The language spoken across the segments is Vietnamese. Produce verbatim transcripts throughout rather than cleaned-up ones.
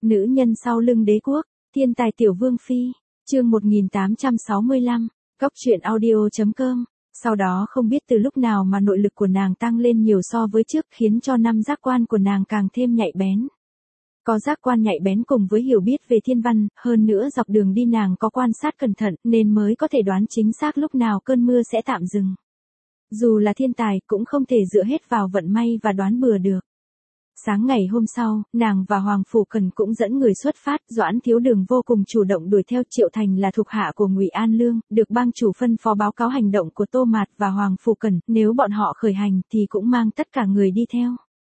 Nữ nhân sau lưng đế quốc, thiên tài tiểu vương phi, chương một nghìn tám trăm sáu mươi lăm, góc truyện audio chấm com. Sau đó không biết từ lúc nào mà nội lực của nàng tăng lên nhiều so với trước, khiến cho năm giác quan của nàng càng thêm nhạy bén. Có giác quan nhạy bén cùng với hiểu biết về thiên văn, hơn nữa dọc đường đi nàng có quan sát cẩn thận nên mới có thể đoán chính xác lúc nào cơn mưa sẽ tạm dừng. Dù là thiên tài cũng không thể dựa hết vào vận may và đoán bừa được. Sáng ngày hôm sau, nàng và Hoàng Phủ Cần cũng dẫn người xuất phát, Doãn Thiếu Đường vô cùng chủ động đuổi theo. Triệu Thành là thuộc hạ của Ngụy An Lương, được bang chủ phân phó báo cáo hành động của Tô Mạt và Hoàng Phủ Cần, nếu bọn họ khởi hành thì cũng mang tất cả người đi theo.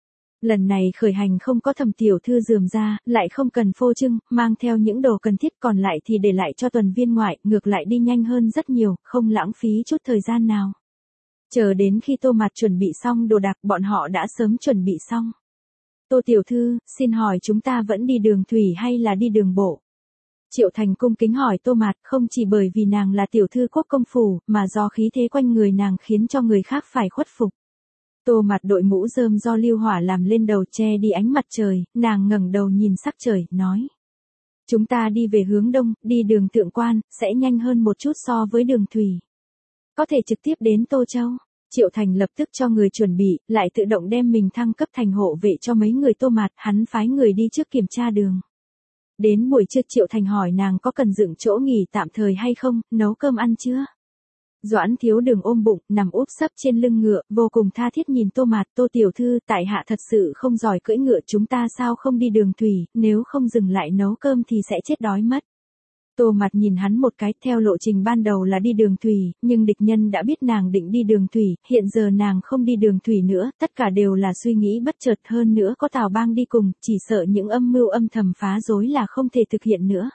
Lần này khởi hành không có Thẩm tiểu thư rườm ra, lại không cần phô trương, mang theo những đồ cần thiết, còn lại thì để lại cho tuần viên ngoại, ngược lại đi nhanh hơn rất nhiều, không lãng phí chút thời gian nào. Chờ đến khi Tô Mạt chuẩn bị xong đồ đạc, bọn họ đã sớm chuẩn bị xong. Tô tiểu thư, xin hỏi chúng ta vẫn đi đường thủy hay là đi đường bộ? Triệu Thành cung kính hỏi Tô Mạt, không chỉ bởi vì nàng là tiểu thư quốc công phủ, mà do khí thế quanh người nàng khiến cho người khác phải khuất phục. Tô Mạt đội mũ rơm do lưu hỏa làm lên đầu che đi ánh mặt trời, nàng ngẩng đầu nhìn sắc trời, nói. Chúng ta đi về hướng đông, đi đường Thượng Quan, sẽ nhanh hơn một chút so với đường thủy. Có thể trực tiếp đến Tô Châu. Triệu Thành lập tức cho người chuẩn bị, lại tự động đem mình thăng cấp thành hộ vệ cho mấy người Tô Mạt, hắn phái người đi trước kiểm tra đường. Đến buổi trưa Triệu Thành hỏi nàng có cần dựng chỗ nghỉ tạm thời hay không, nấu cơm ăn chưa? Doãn Thiếu Đường ôm bụng, nằm úp sấp trên lưng ngựa, vô cùng tha thiết nhìn Tô Mạt. Tô tiểu thư, tại hạ thật sự không giỏi cưỡi ngựa, chúng ta sao không đi đường thủy, nếu không dừng lại nấu cơm thì sẽ chết đói mất. Tô Mạt nhìn hắn một cái, theo lộ trình ban đầu là đi đường thủy, nhưng địch nhân đã biết nàng định đi đường thủy, hiện giờ nàng không đi đường thủy nữa, tất cả đều là suy nghĩ bất chợt, hơn nữa có Tào Bang đi cùng, chỉ sợ những âm mưu âm thầm phá rối là không thể thực hiện nữa.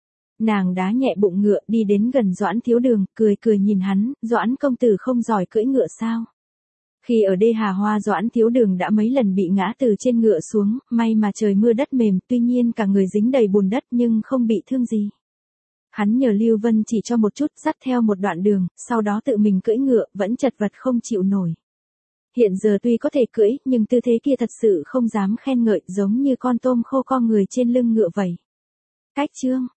Nàng đá nhẹ bụng ngựa đi đến gần Doãn Thiếu Đường, cười cười nhìn hắn, Doãn công tử không giỏi cưỡi ngựa sao? Khi ở đê Hà Hoa Doãn Thiếu Đường đã mấy lần bị ngã từ trên ngựa xuống, may mà trời mưa đất mềm, tuy nhiên cả người dính đầy bùn đất nhưng không bị thương gì. Hắn nhờ Lưu Vân chỉ cho một chút, dắt theo một đoạn đường, sau đó tự mình cưỡi ngựa, vẫn chật vật không chịu nổi. Hiện giờ tuy có thể cưỡi, nhưng tư thế kia thật sự không dám khen ngợi, giống như con tôm khô co người trên lưng ngựa vậy. Cách chương